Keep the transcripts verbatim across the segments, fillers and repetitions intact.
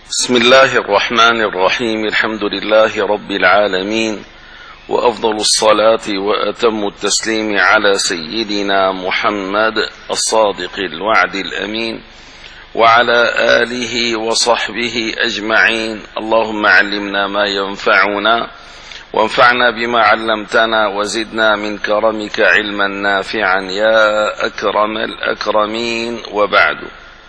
بسم الله الرحمن الرحيم. الحمد لله رب العالمين، وأفضل الصلاة وأتم التسليم على سيدنا محمد الصادق الوعد الأمين وعلى آله وصحبه أجمعين. اللهم علمنا ما ينفعنا وانفعنا بما علمتنا وزدنا من كرمك علما نافعا يا أكرم الأكرمين. وبعد،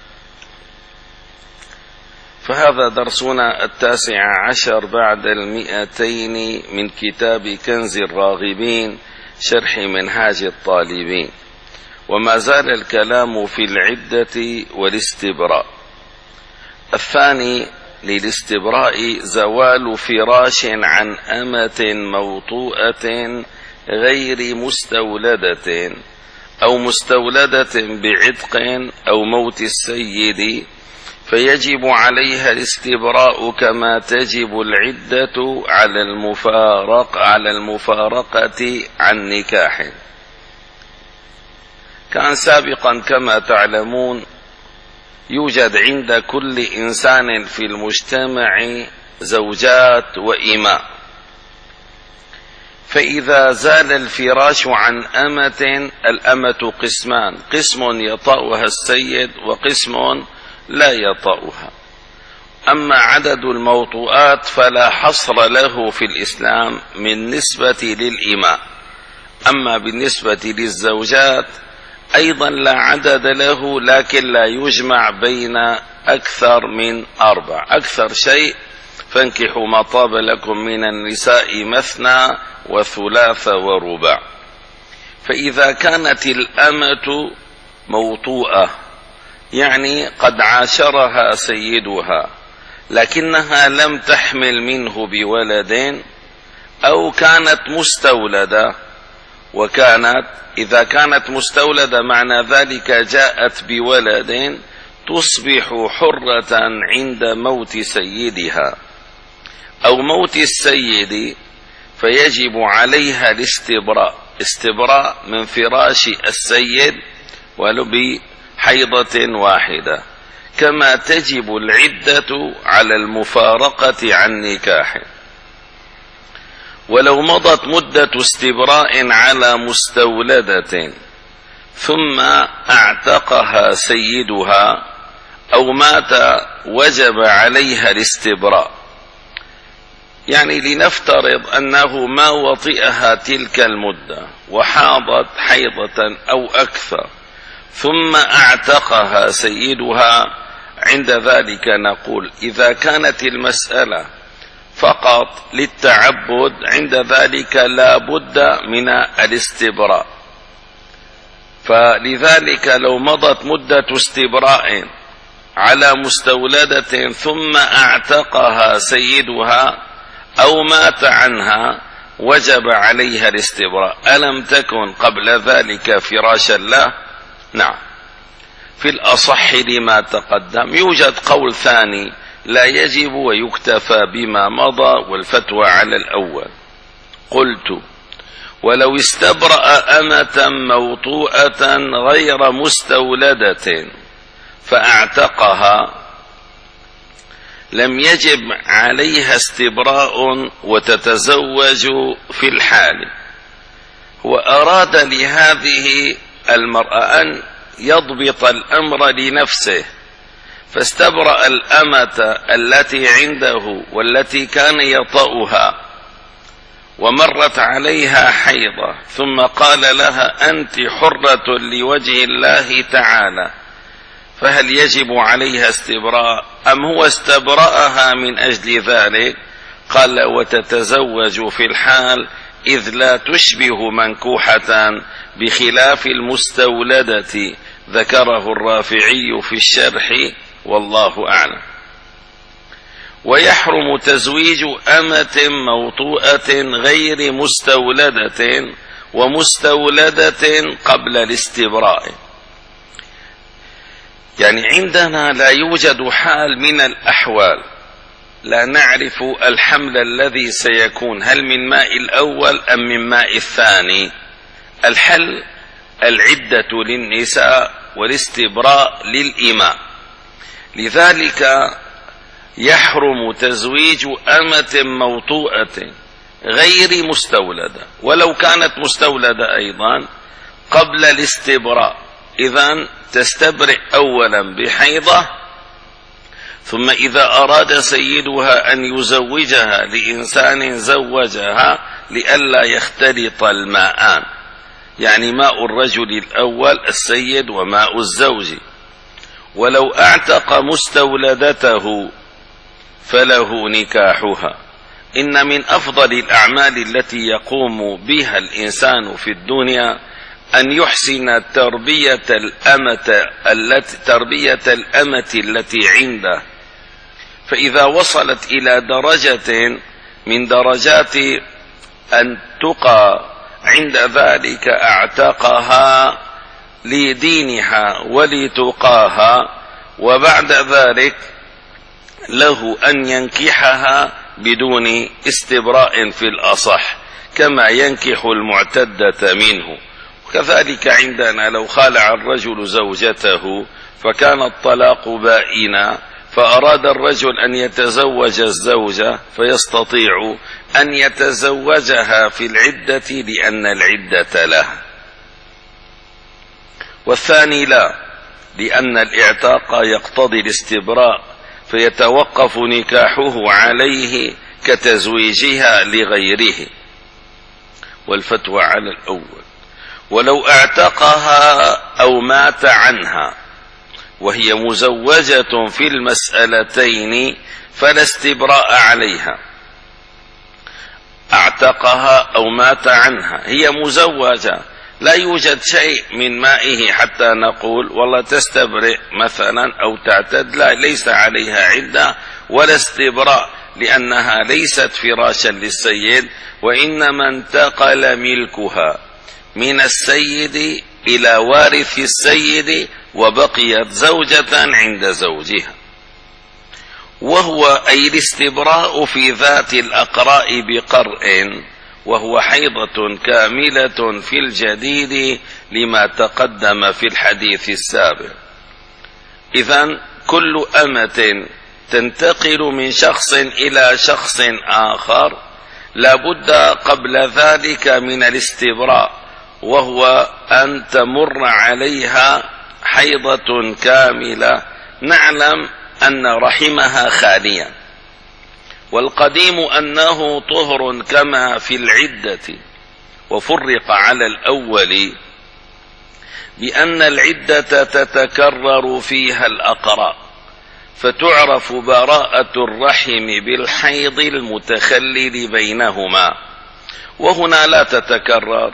فهذا درسنا التاسع عشر بعد المئتين من كتاب كنز الراغبين شرح منهاج الطالبين، وما زال الكلام في العدة والاستبراء. الثاني للاستبراء زوال فراش عن أمة موطوءة غير مستولدة أو مستولدة بعتق أو موت السيد، فيجب عليها الاستبراء كما تجب العدة على المفارق على المفارقة عن نكاح. كان سابقا كما تعلمون يوجد عند كل إنسان في المجتمع زوجات وإماء، فإذا زال الفراش عن أمة، الأمة قسمان: قسم يطأها السيد وقسم لا يطأها. أما عدد الموطوءات فلا حصر له في الإسلام من نسبة للإماء، أما بالنسبة للزوجات أيضا لا عدد له، لكن لا يجمع بين أكثر من أربع. أكثر شيء فانكحوا ما طاب لكم من النساء مثنى وثلاث ورباع. فإذا كانت الأمة موطوءة، يعني قد عاشرها سيدها لكنها لم تحمل منه بولد، أو كانت مستولدة، وكانت إذا كانت مستولدة معنى ذلك جاءت بولد، تصبح حرة عند موت سيدها أو موت السيد، فيجب عليها الاستبراء، استبراء من فراش السيد ولو بحيضة واحدة، كما تجب العدة على المفارقة عن نكاح. ولو مضت مدة استبراء على مستولدة ثم اعتقها سيدها أو مات، وجب عليها الاستبراء. يعني لنفترض أنه ما وطئها تلك المدة وحاضت حيضة أو أكثر، ثم اعتقها سيدها، عند ذلك نقول إذا كانت المسألة فقط للتعبد، عند ذلك لا بد من الاستبراء. فلذلك لو مضت مدة استبراء على مستولدة ثم اعتقها سيدها أو مات عنها، وجب عليها الاستبراء. ألم تكن قبل ذلك فراشا له؟ نعم، في الأصح لما تقدم. يوجد قول ثاني: لا يجب ويكتفى بما مضى، والفتوى على الأول. قلت: ولو استبرأ أمة موطوءة غير مستولدة فاعتقها، لم يجب عليها استبراء وتتزوج في الحال. وأراد لهذه المرأة أن يضبط الأمر لنفسه، فاستبرأ الأمة التي عنده والتي كان يطأها، ومرت عليها حيضة، ثم قال لها: أنت حرة لوجه الله تعالى، فهل يجب عليها استبراء أم هو استبرأها من أجل ذلك؟ قال: وتتزوج في الحال، إذ لا تشبه منكوحة بخلاف المستولدة. ذكره الرافعي في الشرح، والله أعلم. ويحرم تزويج أمة موطوءة غير مستولدة ومستولدة قبل الاستبراء. يعني عندنا لا يوجد حال من الأحوال لا نعرف الحمل الذي سيكون، هل من ماء الأول أم من ماء الثاني. الحل العدة للنساء والاستبراء للإماء. لذلك يحرم تزويج أمة موطوءة غير مستولدة، ولو كانت مستولدة أيضا قبل الاستبراء. إذن تستبرئ أولا بحيضة، ثم إذا أراد سيدها أن يزوجها لإنسان زوجها لئلا يختلط الماءان، يعني ماء الرجل الأول السيد وماء الزوج. ولو اعتق مستولدته فله نكاحها. إن من أفضل الأعمال التي يقوم بها الإنسان في الدنيا أن يحسن تربية الأمة التي تربية الأمة التي عنده، فإذا وصلت إلى درجة من درجات أن تقى عند ذلك اعتقها لدينها ولتقاها، وبعد ذلك له أن ينكحها بدون استبراء في الأصح، كما ينكح المعتدة منه. وكذلك عندنا لو خالع الرجل زوجته فكان الطلاق بائنا، فأراد الرجل أن يتزوج الزوجة فيستطيع أن يتزوجها في العدة لأن العدة لها. والثاني لا، لأن الاعتاق يقتضي الاستبراء، فيتوقف نكاحه عليه كتزويجها لغيره. والفتوى على الأول. ولو اعتقها أو مات عنها وهي مزوجة في المسألتين فلا استبراء عليها. اعتقها أو مات عنها، هي مزوجة لا يوجد شيء من مائه حتى نقول والله تستبرئ مثلا أو تعتد، لا، ليس عليها عدة ولا استبراء، لأنها ليست فراشا للسيد، وإنما انتقل ملكها من السيد إلى وارث السيد وبقيت زوجة عند زوجها. وهو أي الاستبراء في ذات الأقراء بقرء، وهو حيضة كاملة في الجديد لما تقدم في الحديث السابق. إذن كل أمة تنتقل من شخص إلى شخص آخر لابد قبل ذلك من الاستبراء، وهو أن تمر عليها حيضة كاملة نعلم أن رحمها خاليا. والقديم أنه طهر كما في العدة، وفرق على الأول بأن العدة تتكرر فيها الأقراء، فتعرف براءة الرحم بالحيض المتخلل بينهما، وهنا لا تتكرر،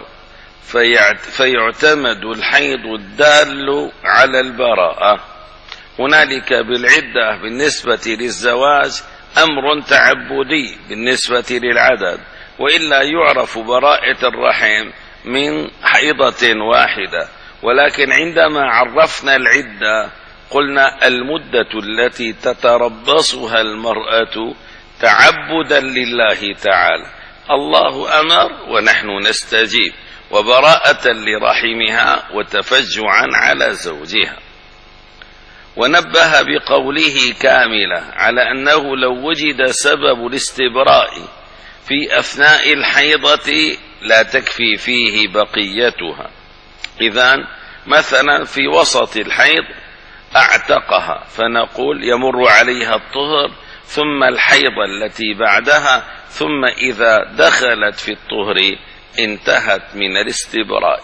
فيعتمد الحيض الدال على البراءة. هنالك بالعدة بالنسبة للزواج أمر تعبدي بالنسبة للعدد، وإلا يعرف براءة الرحم من حيضة واحدة. ولكن عندما عرفنا العدة قلنا المدة التي تتربصها المرأة تعبدا لله تعالى، الله أمر ونحن نستجيب، وبراءة لرحمها وتفجعا على زوجها. ونبه بقوله كاملة على أنه لو وجد سبب الاستبراء في أثناء الحيضة لا تكفي فيه بقيتها. إذن مثلا في وسط الحيض اعتقها، فنقول يمر عليها الطهر ثم الحيضة التي بعدها، ثم إذا دخلت في الطهر انتهت من الاستبراء،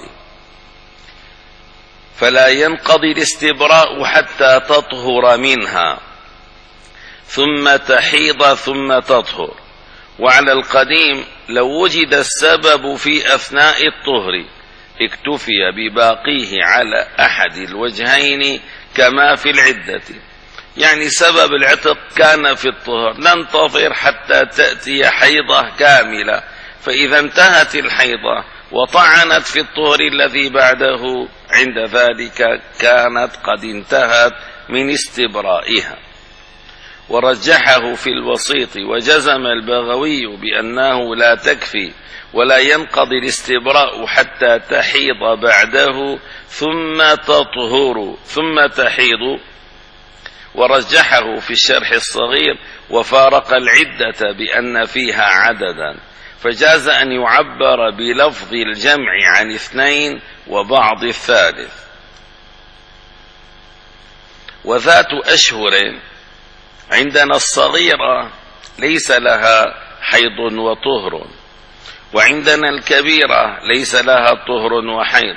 فلا ينقضي الاستبراء حتى تطهر منها ثم تحيض ثم تطهر. وعلى القديم لو وجد السبب في أثناء الطهر اكتفي بباقيه على أحد الوجهين كما في العدة، يعني سبب العتق كان في الطهر، ننتظر حتى تأتي حيضة كاملة، فإذا انتهت الحيضة وطعنت في الطهر الذي بعده عند ذلك كانت قد انتهت من استبرائها. ورجحه في الوسيط وجزم البغوي بأنه لا تكفي ولا ينقضي الاستبراء حتى تحيض بعده ثم تطهر ثم تحيض. ورجحه في الشرح الصغير وفارق العدة بأن فيها عددا، فجاز أن يعبر بلفظ الجمع عن اثنين وبعض الثالث. وذات أشهر عندنا الصغيرة ليس لها حيض وطهر، وعندنا الكبيرة ليس لها طهر وحيض،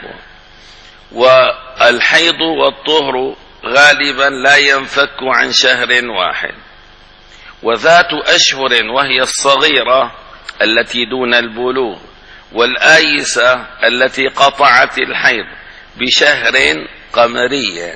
والحيض والطهر غالبا لا ينفك عن شهر واحد. وذات أشهر وهي الصغيرة التي دون البلوغ، والآيسة التي قطعت الحيض بشهر قمري،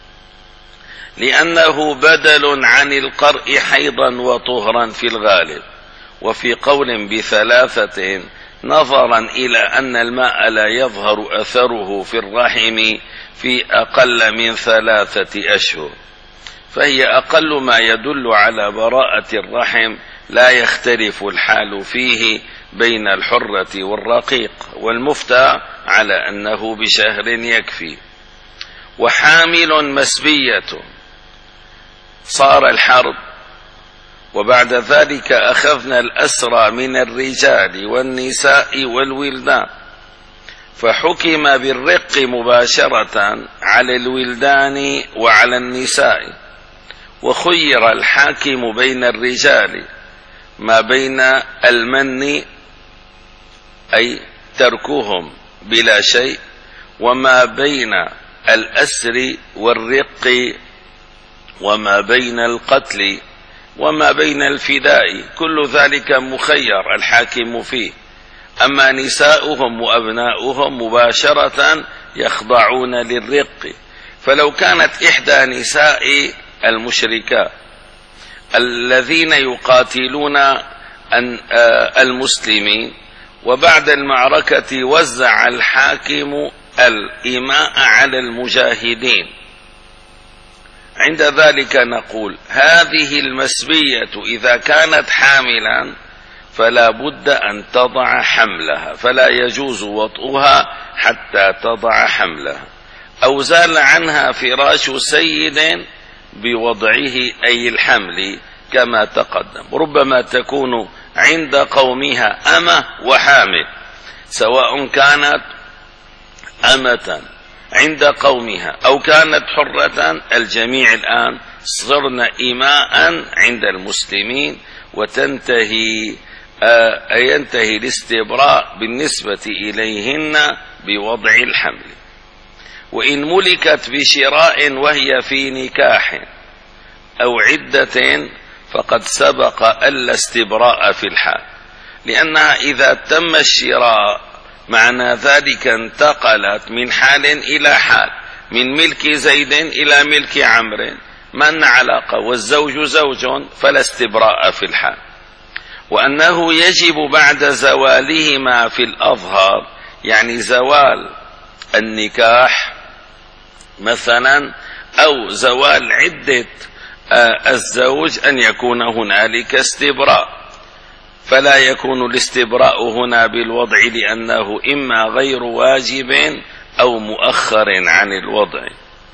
لأنه بدل عن القرء حيضا وطهرا في الغالب. وفي قول بثلاثة نظرا إلى أن الماء لا يظهر أثره في الرحم في أقل من ثلاثة أشهر، فهي أقل ما يدل على براءة الرحم، لا يختلف الحال فيه بين الحرة والرقيق، والمفتى على أنه بشهر يكفي. وحامل مسبية، صار الحرب وبعد ذلك أخذنا الأسرى من الرجال والنساء والولدان، فحكم بالرق مباشرة على الولدان وعلى النساء، وخير الحاكم بين الرجال ما بين المن أي تركهم بلا شيء، وما بين الأسر والرق، وما بين القتل، وما بين الفداء، كل ذلك مخير الحاكم فيه. أما نساؤهم وأبناؤهم مباشرة يخضعون للرق. فلو كانت إحدى نساء المشركات الذين يقاتلون المسلمين وبعد المعركة وزع الحاكم الإماء على المجاهدين، عند ذلك نقول هذه المسبية إذا كانت حاملا فلا بد أن تضع حملها، فلا يجوز وطئها حتى تضع حملها، أو زال عنها فراش سيد بوضعه أي الحمل كما تقدم. ربما تكون عند قومها أمة وحامل، سواء كانت أمة عند قومها أو كانت حرة، الجميع الآن صرن إماء عند المسلمين، وتنتهي آه ينتهي الاستبراء بالنسبة إليهن بوضع الحمل. وإن ملكت بشراء وهي في نكاح أو عدة فقد سبق ألا استبراء في الحال، لأنها إذا تم الشراء معنى ذلك انتقلت من حال إلى حال، من ملك زيد إلى ملك عمرو، من علاقة، والزوج زوج، فلا استبراء في الحال. وأنه يجب بعد زوالهما في الأظهر، يعني زوال النكاح مثلا أو زوال عدة الزوج، أن يكون هنالك استبراء، فلا يكون الاستبراء هنا بالوضع، لأنه إما غير واجب أو مؤخر عن الوضع.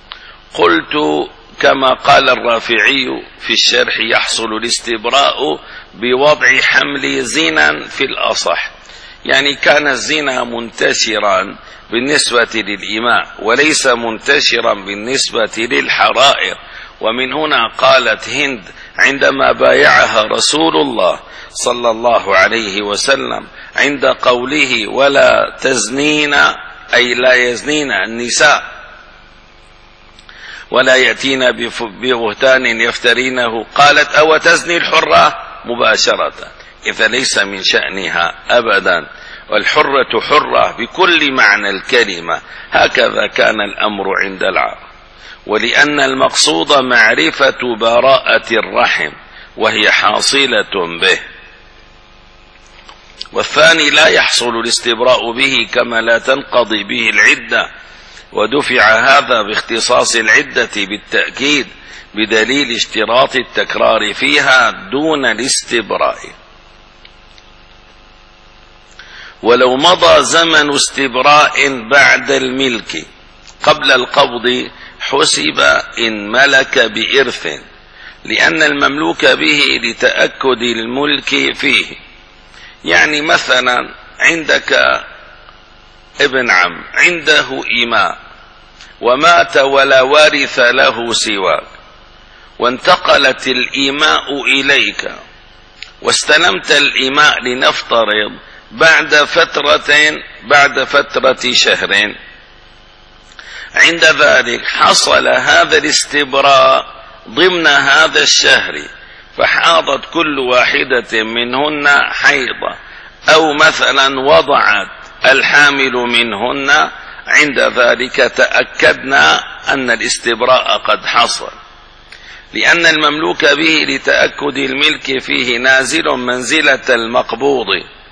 قلت كما قال الرافعي في الشرح يحصل الاستبراء بوضع حمل زنا في الأصح، يعني كان الزنا منتشرا بالنسبة للإماء وليس منتشرا بالنسبة للحرائر. ومن هنا قالت هند عندما بايعها رسول الله صلى الله عليه وسلم عند قوله ولا تزنين، أي لا يزنين النساء ولا يأتين ببهتان يفترينه، قالت أو تزني الحرة مباشرة، إذا ليس من شأنها أبدا، والحرة حرة بكل معنى الكلمة. هكذا كان الأمر عند العرب. ولأن المقصود معرفة براءة الرحم وهي حاصلة به. والثاني لا يحصل الاستبراء به كما لا تنقضي به العدة، ودفع هذا باختصاص العدة بالتأكيد بدليل اشتراط التكرار فيها دون الاستبراء. ولو مضى زمن استبراء بعد الملك قبل القبض حسب إن ملك بإرث، لأن المملوك به لتأكد الملك فيه. يعني مثلا عندك ابن عم عنده إماء ومات ولا وارث له سواك، وانتقلت الإماء إليك واستلمت الإماء لنفترض بعد فترة بعد فترة شهر، عند ذلك حصل هذا الاستبراء ضمن هذا الشهر، فحاضت كل واحدة منهن حيضة، أو مثلا وضعت الحامل منهن، عند ذلك تأكدنا أن الاستبراء قد حصل، لأن المملوك به لتأكد الملك فيه نازل منزلة المقبوض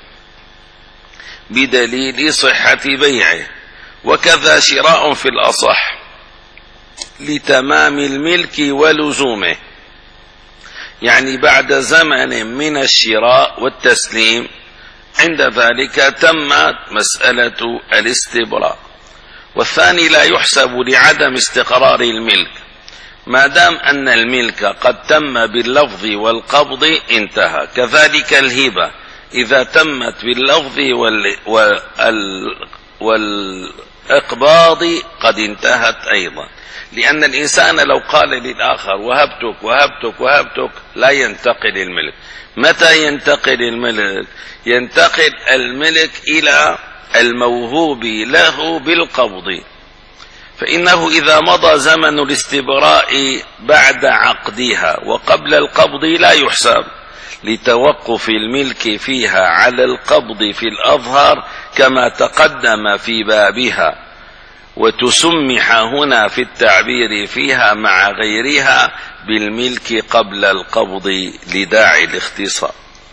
بدليل صحة بيعه، وكذا شراء في الأصح لتمام الملك ولزومه، يعني بعد زمن من الشراء والتسليم عند ذلك تمت مسألة الاستبراء. والثاني لا يحسب لعدم استقرار الملك، ما دام أن الملك قد تم باللفظ والقبض انتهى. كذلك الهبة إذا تمت باللفظ وال... وال... والإقباض قد انتهت أيضا، لأن الإنسان لو قال للآخر وهبتك وهبتك وهبتك لا ينتقل الملك. متى ينتقل الملك؟ ينتقل الملك إلى الموهوب له بالقبض، فإنه إذا مضى زمن الاستبراء بعد عقدها وقبل القبض لا يحسب، لتوقف الملك فيها على القبض في الأظهر كما تقدم في بابها، وتسمح هنا في التعبير فيها مع غيرها بالملك قبل القبض لداعي الاختصار.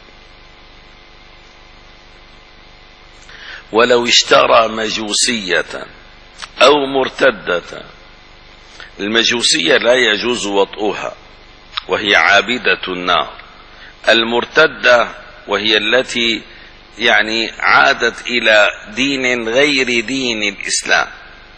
ولو اشترى مجوسية أو مرتدة، المجوسية لا يجوز وطئها وهي عابدة النار، المرتدة وهي التي يعني عادت إلى دين غير دين الإسلام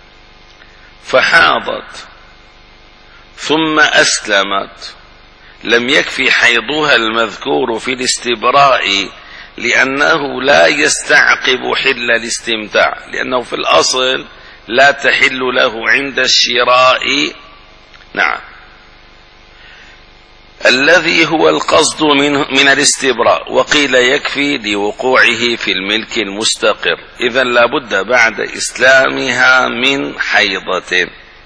فحاضت ثم أسلمت، لم يكفي حيضها المذكور في الاستبراء، لأنه لا يستعقب حل الاستمتاع، لأنه في الأصل لا تحل له عند الشراء. نعم، الذي هو القصد من, من الاستبراء، وقيل يكفي لوقوعه في الملك المستقر، إذن لابد بعد إسلامها من حيضة.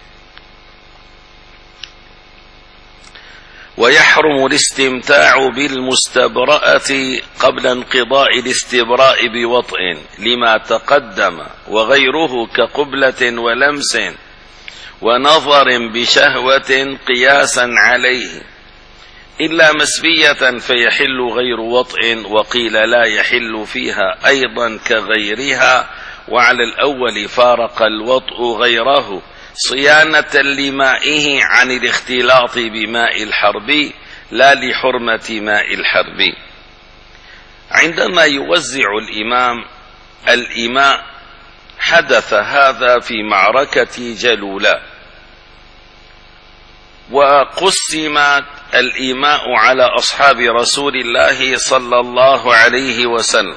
ويحرم الاستمتاع بالمستبرأة قبل انقضاء الاستبراء بوطء لما تقدم، وغيره كقبلة ولمس ونظر بشهوة قياسا عليه، إلا مسبية فيحل غير وطء، وقيل لا يحل فيها أيضا كغيرها، وعلى الأول فارق الوطء غيره صيانة لمائه عن الاختلاط بماء الحرب لا لحرمة ماء الحرب. عندما يوزع الإمام الإماء حدث هذا في معركة جلولاء، وقسمت الإماء على أصحاب رسول الله صلى الله عليه وسلم،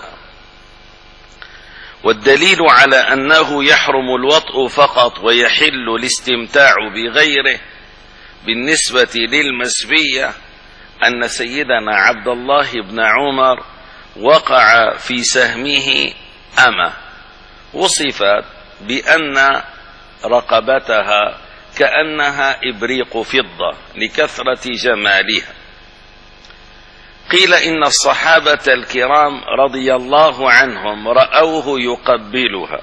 والدليل على أنه يحرم الوطء فقط ويحل الاستمتاع بغيره بالنسبة للمسبية أن سيدنا عبد الله بن عمر وقع في سهمه أمة وصفت بأن رقبتها كأنها إبريق فضة لكثرة جمالها. قيل إن الصحابة الكرام رضي الله عنهم رأوه يقبلها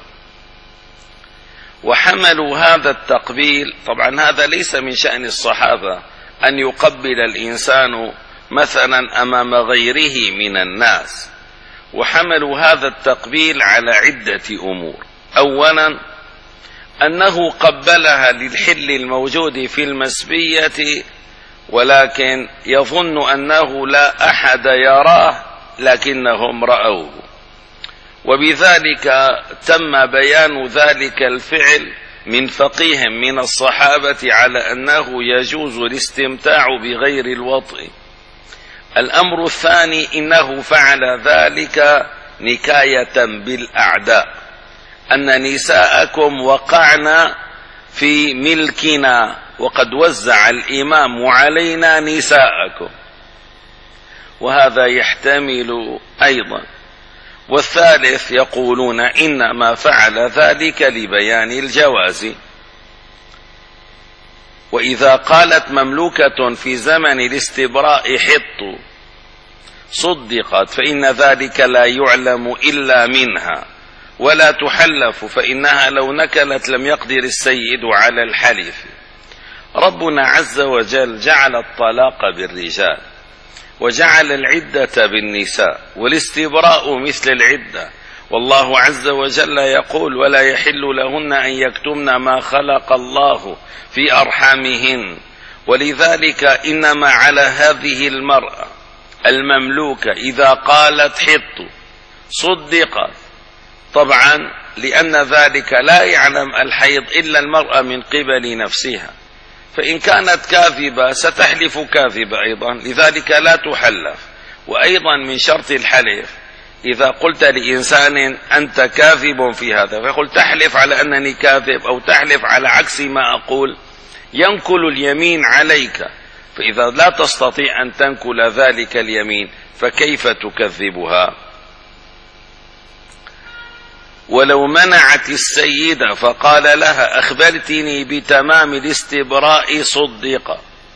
وحملوا هذا التقبيل. طبعا هذا ليس من شأن الصحابة أن يقبل الإنسان مثلا أمام غيره من الناس، وحملوا هذا التقبيل على عدة أمور. أولا أنه قبلها للحل الموجود في المسبية، ولكن يظن أنه لا أحد يراه لكنهم رأوه، وبذلك تم بيان ذلك الفعل من فقيه من الصحابة على أنه يجوز الاستمتاع بغير الوطء. الأمر الثاني إنه فعل ذلك نكاية بالأعداء، أن نساءكم وقعن في ملكنا وقد وزع الإمام علينا نساءكم، وهذا يحتمل أيضا. والثالث يقولون إنما فعل ذلك لبيان الجواز. وإذا قالت مملوكة في زمن الاستبراء حط صدقت فإن ذلك لا يعلم إلا منها ولا تحلف، فإنها لو نكلت لم يقدر السيد على الحلف. ربنا عز وجل جعل الطلاق بالرجال وجعل العدة بالنساء، والاستبراء مثل العدة، والله عز وجل يقول ولا يحل لهن أن يكتمن ما خلق الله في أرحامهن. ولذلك إنما على هذه المرأة المملوكة إذا قالت حط صدقت، طبعا لأن ذلك لا يعلم الحيض إلا المرأة من قبل نفسها، فإن كانت كاذبة ستحلف كاذبة أيضا، لذلك لا تحلف. وأيضا من شرط الحلف إذا قلت لإنسان أنت كاذب في هذا فيقول تحلف على أنني كاذب أو تحلف على عكس ما أقول، ينكل اليمين عليك، فإذا لا تستطيع أن تنكل ذلك اليمين فكيف تكذبها؟ ولو منعت السيدة فقال لها أخبرتني بتمام الاستبراء صدق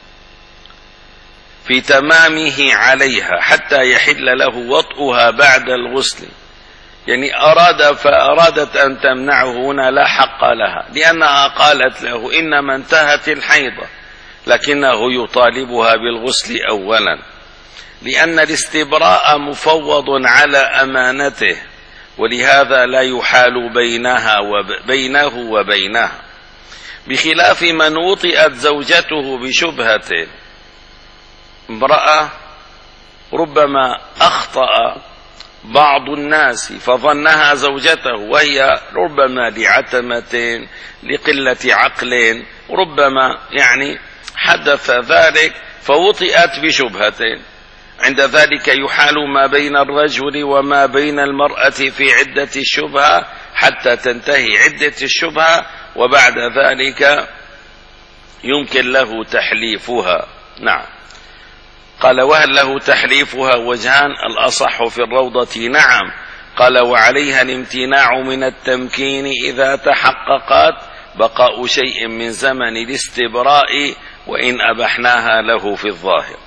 في تمامه عليها حتى يحل له وطئها بعد الغسل، يعني أراد فأرادت أن تمنعه هنا لا حق لها، لأنها قالت له إنما انتهت الحيضة، لكنه يطالبها بالغسل أولا، لأن الاستبراء مفوض على أمانته، ولهذا لا يحال بينها وبينه وبينها، بخلاف من وطئت زوجته بشبهة. امرأة ربما أخطأ بعض الناس فظنها زوجته وهي ربما لعتمة لقلة عقل، ربما يعني حدث ذلك فوطئت بشبهة، عند ذلك يحال ما بين الرجل وما بين المرأة في عدة الشبهة حتى تنتهي عدة الشبهة، وبعد ذلك يمكن له تحليفها. نعم. قال وهل له تحليفها وجهان؟ الأصح في الروضة نعم. قال وعليها الامتناع من التمكين إذا تحققت بقاء شيء من زمن الاستبراء وإن أبحناها له في الظاهر.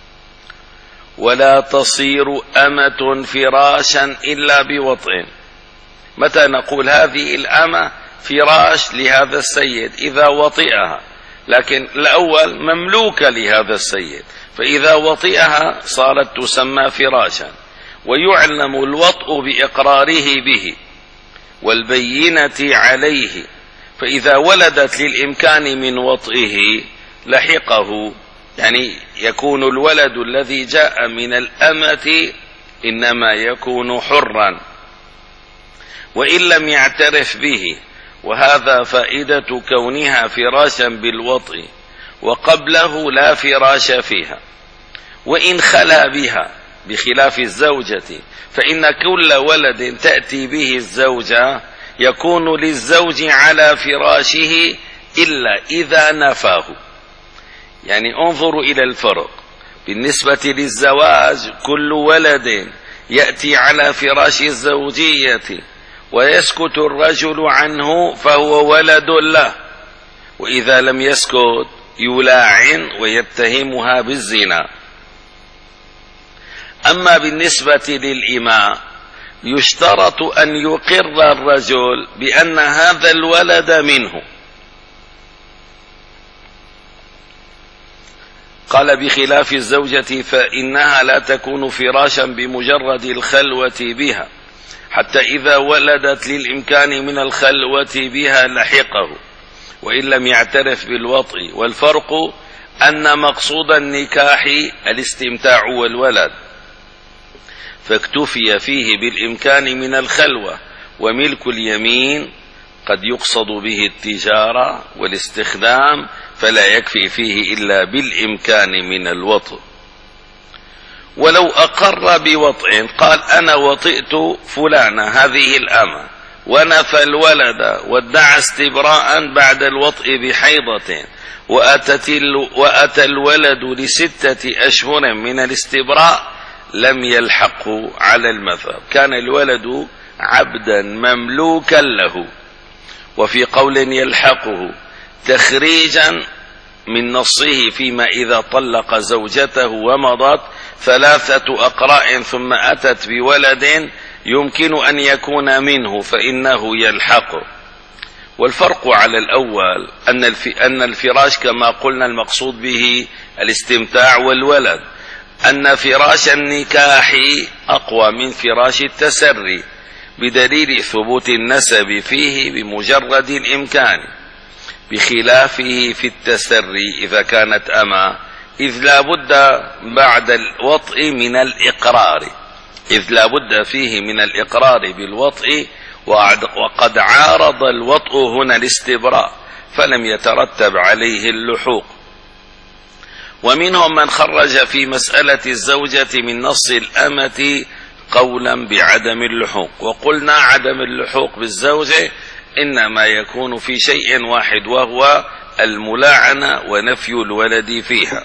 ولا تصير أمة فراشا إلا بوطء. متى نقول هذه الأمة فراش لهذا السيد؟ إذا وطئها، لكن الأول مملوكة لهذا السيد، فإذا وطئها صارت تسمى فراشا، ويعلم الوطء بإقراره به والبينة عليه، فإذا ولدت للإمكان من وطئه لحقه، يعني يكون الولد الذي جاء من الأمة إنما يكون حرا وإن لم يعترف به، وهذا فائدة كونها فراشا بالوطء، وقبله لا فراش فيها وإن خلا بها، بخلاف الزوجة فإن كل ولد تأتي به الزوجة يكون للزوج على فراشه إلا إذا نفاه. يعني انظروا إلى الفرق بالنسبة للزواج، كل ولد يأتي على فراش الزوجية ويسكت الرجل عنه فهو ولد له، وإذا لم يسكت يلاعن ويتهمها بالزنا. أما بالنسبة للإماء يشترط أن يقر الرجل بأن هذا الولد منه. قال بخلاف الزوجة فإنها لا تكون فراشا بمجرد الخلوة بها، حتى إذا ولدت للإمكان من الخلوة بها لحقه وإن لم يعترف بالوطء. والفرق أن مقصود النكاح الاستمتاع والولد، فاكتفي فيه بالإمكان من الخلوة، وملك اليمين قد يقصد به التجارة والاستخدام فلا يكفي فيه إلا بالإمكان من الوطء. ولو أقر بوطء قال أنا وطئت فلانة هذه الأمة ونفى الولد وادعى استبراء بعد الوطء بحيضة وأتى الولد لستة أشهر من الاستبراء لم يلحقه على المذهب، كان الولد عبدا مملوكا له. وفي قول يلحقه تخريجا من نصه فيما إذا طلق زوجته ومضت ثلاثة أقراء ثم أتت بولد يمكن أن يكون منه فإنه يلحقه. والفرق على الأول أن الفراش كما قلنا المقصود به الاستمتاع والولد، أن فراش النكاح أقوى من فراش التسري بدليل ثبوت النسب فيه بمجرد الإمكان، بخلافه في التسري إذا كانت أما، إذ لا بد بعد الوطء من الإقرار إذ لا بد فيه من الإقرار بالوطء، وقد عارض الوطء هنا الاستبراء فلم يترتب عليه اللحوق. ومنهم من خرج في مسألة الزوجة من نص الأمة قولا بعدم اللحوق، وقلنا عدم اللحوق بالزوجة إنما يكون في شيء واحد وهو الملاعنة ونفي الولد فيها.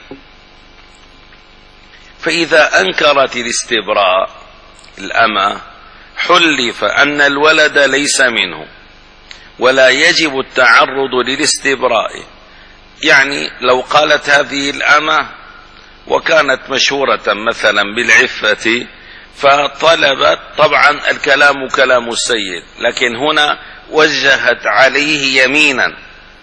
فإذا أنكرت الاستبراء الأمة حلف أن الولد ليس منه ولا يجب التعرض للاستبراء. يعني لو قالت هذه الأمة وكانت مشهورة مثلا بالعفة فطلبت، طبعا الكلام كلام السيد، لكن هنا وجهت عليه يمينا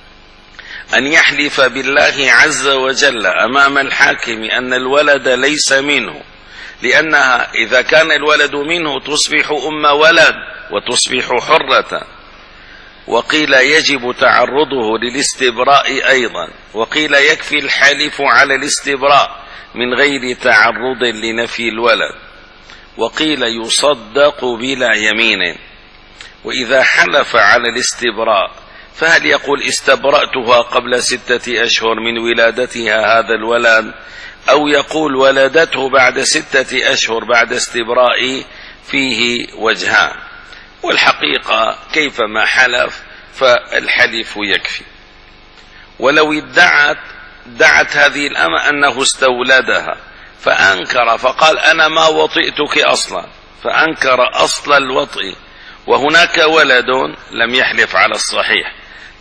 أن يحلف بالله عز وجل أمام الحاكم أن الولد ليس منه، لأنها إذا كان الولد منه تصبح أم ولد وتصبح حرة. وقيل يجب تعرضه للاستبراء أيضا، وقيل يكفي الحلف على الاستبراء من غير تعرض لنفي الولد، وقيل يصدق بلا يمين. وإذا حلف على الاستبراء فهل يقول استبرأتها قبل ستة أشهر من ولادتها هذا الولد، أو يقول ولدته بعد ستة أشهر بعد استبراء؟ فيه وجهان، والحقيقة كيفما حلف فالحلف يكفي. ولو ادعت دعت هذه الأمة أنه استولدها فأنكر فقال أنا ما وطئتك أصلا، فأنكر أصل الوطئ وهناك ولد لم يحلف على الصحيح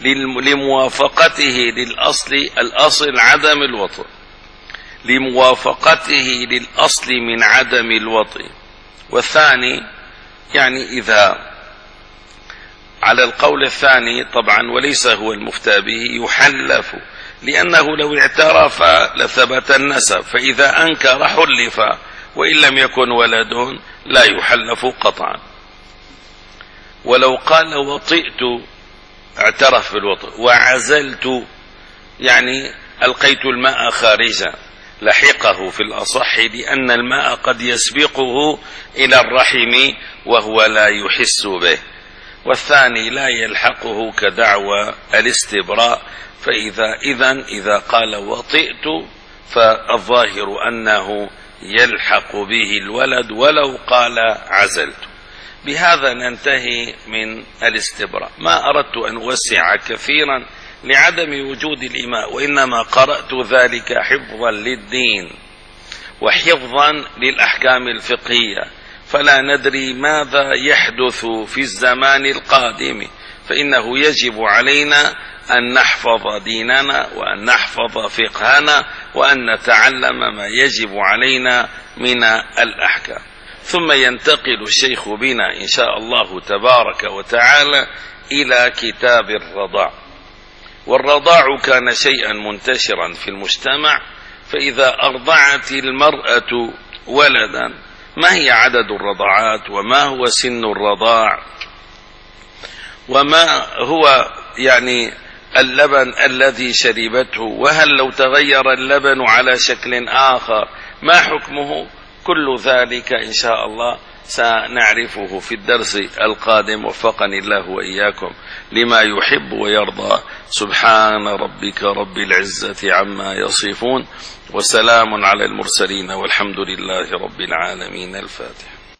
لموافقته للأصل، الأصل عدم الوطئ، لموافقته للأصل من عدم الوطئ. والثاني يعني إذا على القول الثاني طبعا وليس هو المفتى به يحلف، لأنه لو اعترف لثبت النسب، فإذا أنكر حلف وإن لم يكن ولد لا يحلف قطعا. ولو قال وطئت اعترف بالوطئ، وعزلت يعني ألقيت الماء خارجا لحقه في الأصح، لأن الماء قد يسبقه إلى الرحم وهو لا يحس به. والثاني لا يلحقه كدعوى الاستبراء. فإذا إذن إذا قال وطئت فالظاهر أنه يلحق به الولد ولو قال عزلت. بهذا ننتهي من الاستبراء. ما أردت أن أوسع كثيرا لعدم وجود الإماء، وإنما قرأت ذلك حفظا للدين وحفظا للأحكام الفقهية، فلا ندري ماذا يحدث في الزمان القادم، فإنه يجب علينا أن نحفظ ديننا وأن نحفظ فقهنا وأن نتعلم ما يجب علينا من الأحكام. ثم ينتقل الشيخ بنا إن شاء الله تبارك وتعالى إلى كتاب الرضاع. والرضاع كان شيئا منتشرا في المجتمع، فإذا أرضعت المرأة ولدا ما هي عدد الرضعات، وما هو سن الرضاع، وما هو يعني اللبن الذي شربته، وهل لو تغير اللبن على شكل آخر ما حكمه، كل ذلك إن شاء الله سنعرفه في الدرس القادم، وفقني الله وإياكم لما يحب ويرضى. سبحان ربك رب العزة عما يصفون، وسلام على المرسلين، والحمد لله رب العالمين. الفاتحة.